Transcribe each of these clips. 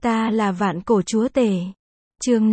Ta là vạn cổ chúa tể. Chương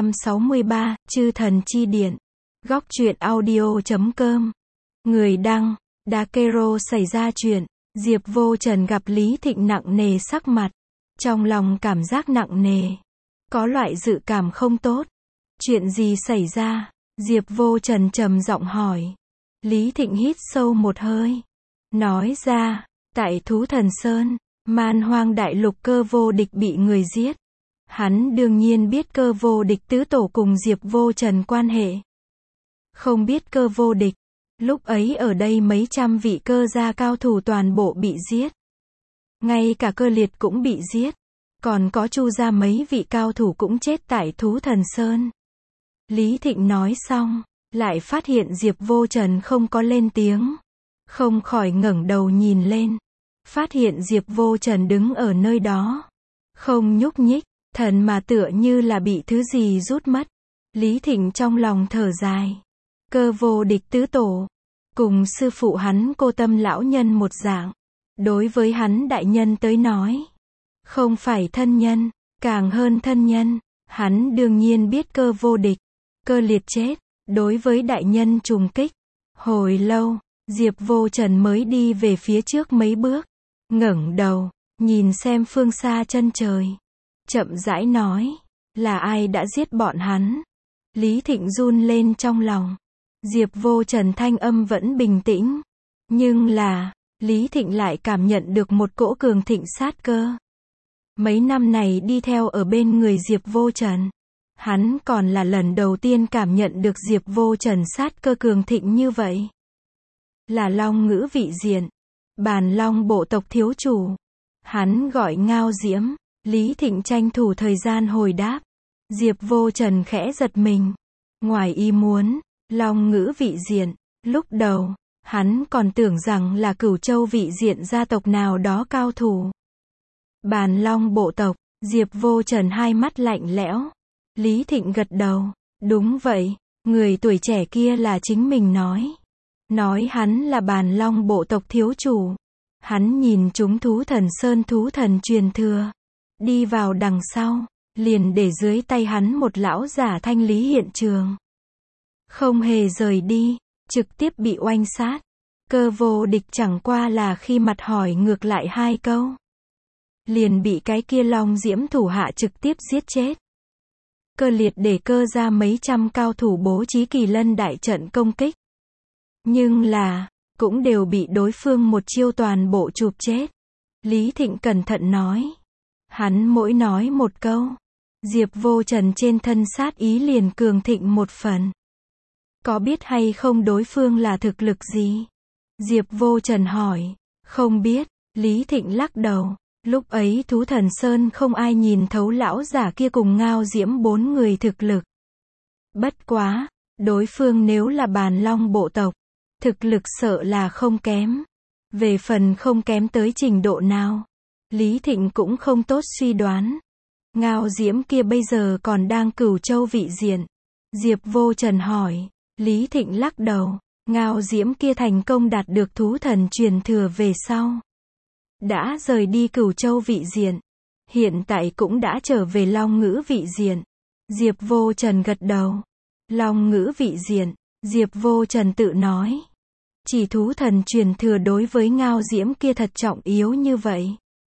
563, Chư thần chi điện. Góc truyện audio.com. Người đăng, Dakero. Xảy ra chuyện, Diệp Vô Trần gặp Lý Thịnh nặng nề sắc mặt. Trong lòng cảm giác nặng nề. Có loại dự cảm không tốt. Chuyện gì xảy ra? Diệp Vô Trần trầm giọng hỏi. Lý Thịnh hít sâu một hơi. Nói ra, tại Thú Thần Sơn, Man Hoang Đại Lục Cơ Vô Địch bị người giết. Hắn đương nhiên biết Cơ Vô Địch tứ tổ cùng Diệp Vô Trần quan hệ. Không biết Cơ Vô Địch, lúc ấy ở đây mấy trăm vị cơ gia cao thủ toàn bộ bị giết. Ngay cả Cơ Liệt cũng bị giết. Còn có Chu gia mấy vị cao thủ cũng chết tại Thú Thần Sơn. Lý Thịnh nói xong, lại phát hiện Diệp Vô Trần không có lên tiếng. Không khỏi ngẩng đầu nhìn lên. Phát hiện Diệp Vô Trần đứng ở nơi đó. Không nhúc nhích, thần mà tựa như là bị thứ gì rút mất. Lý Thịnh trong lòng thở dài. Cơ Vô Địch tứ tổ, cùng sư phụ hắn Cô Tâm lão nhân một dạng. Đối với hắn đại nhân tới nói, không phải thân nhân, càng hơn thân nhân. Hắn đương nhiên biết Cơ Vô Địch, Cơ Liệt chết, đối với đại nhân trùng kích. Hồi lâu, Diệp Vô Trần mới đi về phía trước mấy bước, ngẩng đầu, nhìn xem phương xa chân trời. Chậm rãi nói, là ai đã giết bọn hắn? Lý Thịnh run lên trong lòng. Diệp Vô Trần thanh âm vẫn bình tĩnh. Nhưng là, Lý Thịnh lại cảm nhận được một cỗ cường thịnh sát cơ. Mấy năm này đi theo ở bên người Diệp Vô Trần, hắn còn là lần đầu tiên cảm nhận được Diệp Vô Trần sát cơ cường thịnh như vậy. Là Long Ngữ vị diện, Bàn Long bộ tộc thiếu chủ. Hắn gọi Ngao Diễm. Lý Thịnh tranh thủ thời gian hồi đáp. Diệp Vô Trần khẽ giật mình. Ngoài ý muốn, Long Ngữ vị diện. Lúc đầu, hắn còn tưởng rằng là Cửu Châu vị diện gia tộc nào đó cao thủ. Bàn Long bộ tộc. Diệp Vô Trần hai mắt lạnh lẽo. Lý Thịnh gật đầu. Đúng vậy, người tuổi trẻ kia là chính mình nói. Nói hắn là Bàn Long bộ tộc thiếu chủ. Hắn nhìn chúng Thú Thần Sơn thú thần truyền thừa. Đi vào đằng sau, liền để dưới tay hắn một lão giả thanh lý hiện trường. Không hề rời đi, trực tiếp bị oanh sát. Cơ Vô Địch chẳng qua là khi mặt hỏi ngược lại hai câu, liền bị cái kia Long Diễm thủ hạ trực tiếp giết chết. Cơ Liệt để cơ ra mấy trăm cao thủ bố trí Kỳ Lân đại trận công kích. Nhưng là, cũng đều bị đối phương một chiêu toàn bộ chụp chết. Lý Thịnh cẩn thận nói. Hắn mỗi nói một câu, Diệp Vô Trần trên thân sát ý liền cường thịnh một phần. Có biết hay không đối phương là thực lực gì? Diệp Vô Trần hỏi. Không biết. Lý Thịnh lắc đầu. Lúc ấy Thú Thần Sơn không ai nhìn thấu lão giả kia cùng Ngao Diễm bốn người thực lực. Bất quá, đối phương nếu là Bàn Long bộ tộc, thực lực sợ là không kém. Về phần không kém tới trình độ nào, Lý Thịnh cũng không tốt suy đoán. Ngao Diễm kia bây giờ còn đang Cửu Châu vị diện. Diệp Vô Trần hỏi. Lý Thịnh lắc đầu. Ngao Diễm kia thành công đạt được thú thần truyền thừa về sau, đã rời đi Cửu Châu vị diện. Hiện tại cũng đã trở về Long Ngữ vị diện. Diệp Vô Trần gật đầu. Long Ngữ vị diện. Diệp Vô Trần tự nói. Chỉ thú thần truyền thừa đối với Ngao Diễm kia thật trọng yếu như vậy.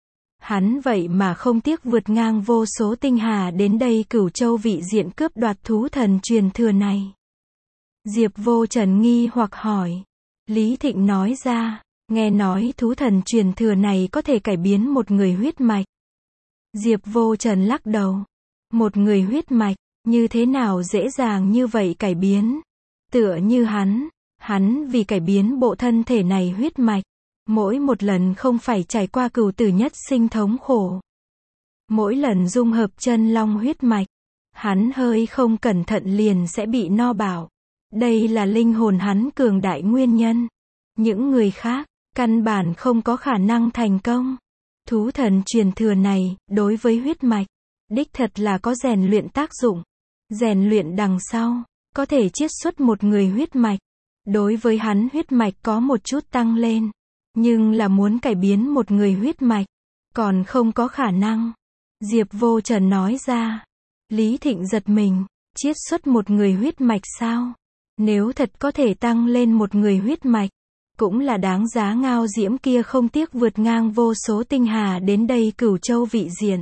Hắn vậy mà không tiếc vượt ngang vô số tinh hà đến đây Cửu Châu vị diện cướp đoạt thú thần truyền thừa này. Diệp Vô Trần nghi hoặc hỏi. Lý Thịnh nói ra. Nghe nói thú thần truyền thừa này có thể cải biến một người huyết mạch. Diệp Vô Trần lắc đầu. Một người huyết mạch, như thế nào dễ dàng như vậy cải biến? Tựa như hắn vì cải biến bộ thân thể này huyết mạch, mỗi một lần không phải trải qua cửu tử nhất sinh thống khổ. Mỗi lần dung hợp chân long huyết mạch, hắn hơi không cẩn thận liền sẽ bị no bạo. Đây là linh hồn hắn cường đại nguyên nhân. Những người khác, căn bản không có khả năng thành công. Thú thần truyền thừa này, đối với huyết mạch, đích thật là có rèn luyện tác dụng. Rèn luyện đằng sau, có thể chiết xuất một người huyết mạch. Đối với hắn huyết mạch có một chút tăng lên. Nhưng là muốn cải biến một người huyết mạch, còn không có khả năng. Diệp Vô Trần nói ra. Lý Thịnh giật mình, chiết xuất một người huyết mạch sao? Nếu thật có thể tăng lên một người huyết mạch, cũng là đáng giá Ngao Diễm kia không tiếc vượt ngang vô số tinh hà đến đây Cửu Châu vị diện.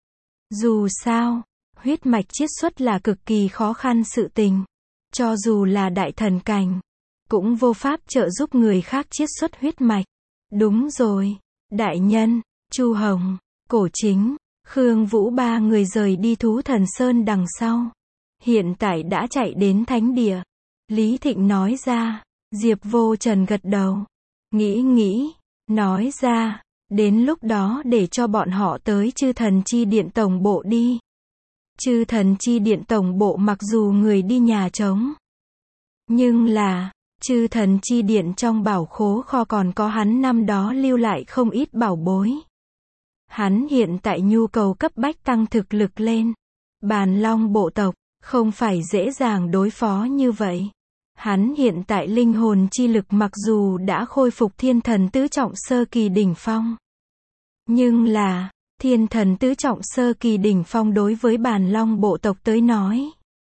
Dù sao, huyết mạch chiết xuất là cực kỳ khó khăn sự tình. Cho dù là đại thần cảnh, cũng vô pháp trợ giúp người khác chiết xuất huyết mạch. Đúng rồi, đại nhân, Chu Hồng, Cổ Chính, Khương Vũ ba người rời đi Thú Thần Sơn đằng sau. Hiện tại đã chạy đến thánh địa. Lý Thịnh nói ra. Diệp Vô Trần gật đầu. Nghĩ, nói ra, đến lúc đó để cho bọn họ tới Chư Thần Chi Điện tổng bộ đi. Chư Thần Chi Điện tổng bộ mặc dù người đi nhà trống, nhưng là, Chư Thần Chi Điện trong bảo khố kho còn có hắn năm đó lưu lại không ít bảo bối. Hắn hiện tại nhu cầu cấp bách tăng thực lực lên. Bàn Long bộ tộc, không phải dễ dàng đối phó như vậy. Hắn hiện tại linh hồn chi lực mặc dù đã khôi phục thiên thần tứ trọng sơ kỳ đỉnh phong. Nhưng là, thiên thần tứ trọng sơ kỳ đỉnh phong đối với Bàn Long bộ tộc tới nói,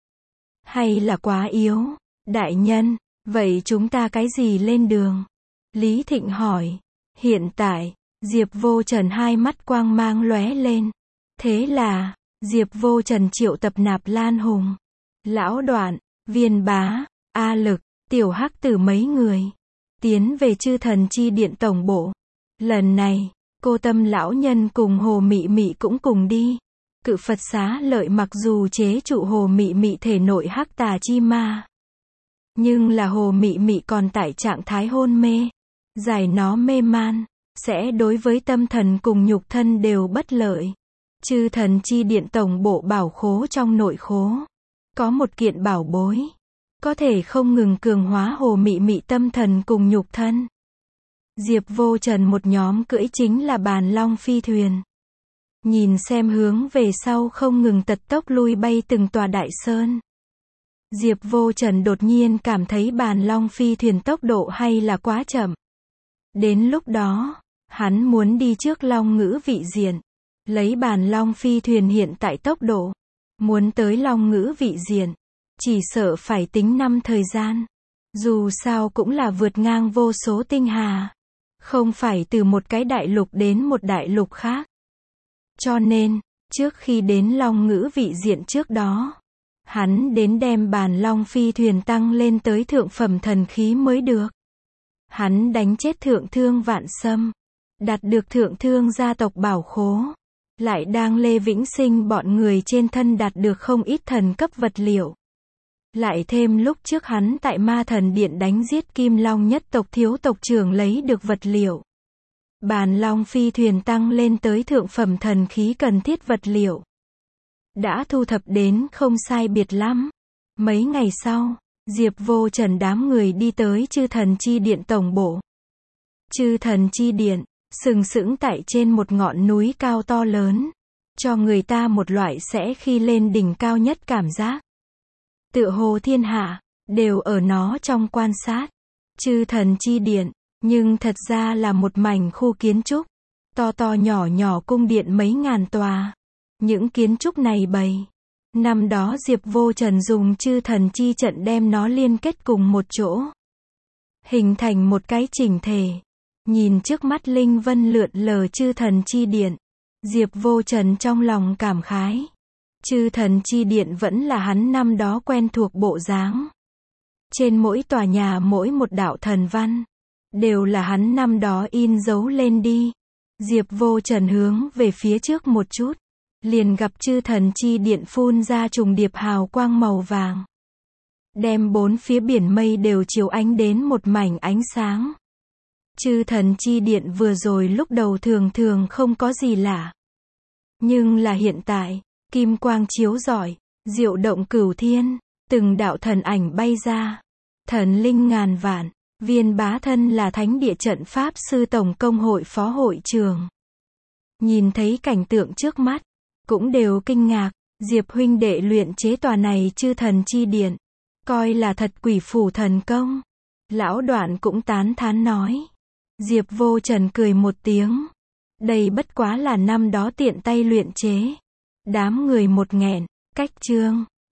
hay là quá yếu. Đại nhân, vậy chúng ta cái gì lên đường? Lý Thịnh hỏi. Hiện tại, Diệp Vô Trần hai mắt quang mang lóe lên. Thế là, Diệp Vô Trần triệu tập Nạp Lan Hùng, Lão Đoạn, Viên Bá, A Lực, Tiểu Hắc Tử mấy người, tiến về Chư Thần Chi Điện tổng bộ. Lần này, Cô Tâm lão nhân cùng Hồ Mị Mị cũng cùng đi. Cự Phật Xá Lợi mặc dù chế trụ Hồ Mị Mị thể nội hắc tà chi ma, nhưng là Hồ Mị Mị còn tại trạng thái hôn mê. Giải nó mê man, sẽ đối với tâm thần cùng nhục thân đều bất lợi. Chư Thần Chi Điện tổng bộ bảo khố trong nội khố, có một kiện bảo bối, có thể không ngừng cường hóa Hồ Mị Mị tâm thần cùng nhục thân. Diệp Vô Trần một nhóm cưỡi chính là Bàn Long phi thuyền. Nhìn xem hướng về sau không ngừng tật tốc lui bay từng tòa đại sơn. Diệp Vô Trần đột nhiên cảm thấy Bàn Long phi thuyền tốc độ hay là quá chậm. Đến lúc đó, hắn muốn đi trước Long Ngữ vị diện. Lấy Bàn Long phi thuyền hiện tại tốc độ, muốn tới Long Ngữ vị diện, chỉ sợ phải tính năm thời gian. Dù sao cũng là vượt ngang vô số tinh hà. Không phải từ một cái đại lục đến một đại lục khác. Cho nên, trước khi đến Long Ngữ vị diện trước đó, hắn đến đem Bàn Long phi thuyền tăng lên tới thượng phẩm thần khí mới được. Hắn đánh chết Thượng Thương Vạn Sâm, đạt được Thượng Thương gia tộc bảo khố, lại đang Lê Vĩnh Sinh bọn người trên thân đạt được không ít thần cấp vật liệu. Lại thêm lúc trước hắn tại Ma Thần Điện đánh giết Kim Long nhất tộc thiếu tộc trưởng lấy được vật liệu. Bàn Long phi thuyền tăng lên tới thượng phẩm thần khí cần thiết vật liệu. Đã thu thập đến không sai biệt lắm. Mấy ngày sau, Diệp Vô Trần đám người đi tới Chư Thần Chi Điện tổng bộ. Chư Thần Chi Điện, sừng sững tại trên một ngọn núi cao to lớn, cho người ta một loại sẽ khi lên đỉnh cao nhất cảm giác. Tựa hồ thiên hạ, đều ở nó trong quan sát. Chư Thần Chi Điện, nhưng thật ra là một mảnh khu kiến trúc. To to nhỏ nhỏ cung điện mấy ngàn tòa. Những kiến trúc này bày. Năm đó Diệp Vô Trần dùng Chư Thần Chi trận đem nó liên kết cùng một chỗ. Hình thành một cái chỉnh thể. Nhìn trước mắt linh vân lượn lờ Chư Thần Chi Điện. Diệp Vô Trần trong lòng cảm khái. Chư Thần Chi Điện vẫn là hắn năm đó quen thuộc bộ dáng. Trên mỗi tòa nhà mỗi một đạo thần văn, đều là hắn năm đó in dấu lên đi. Diệp Vô Trần hướng về phía trước một chút, liền gặp Chư Thần Chi Điện phun ra trùng điệp hào quang màu vàng. Đem bốn phía biển mây đều chiếu ánh đến một mảnh ánh sáng. Chư Thần Chi Điện vừa rồi lúc đầu thường không có gì lạ. Nhưng là hiện tại, kim quang chiếu rọi, diệu động cửu thiên, từng đạo thần ảnh bay ra. Thần linh ngàn vạn, Viên Bá thân là thánh địa trận pháp sư tổng công hội phó hội trưởng. Nhìn thấy cảnh tượng trước mắt, cũng đều kinh ngạc. Diệp huynh đệ luyện chế tòa này Chư Thần Chi Điện, coi là thật quỷ phủ thần công. Lão Đoạn cũng tán thán nói. Diệp Vô Trần cười một tiếng. Đây bất quá là năm đó tiện tay luyện chế. Đám người một nghẹn. Cách chương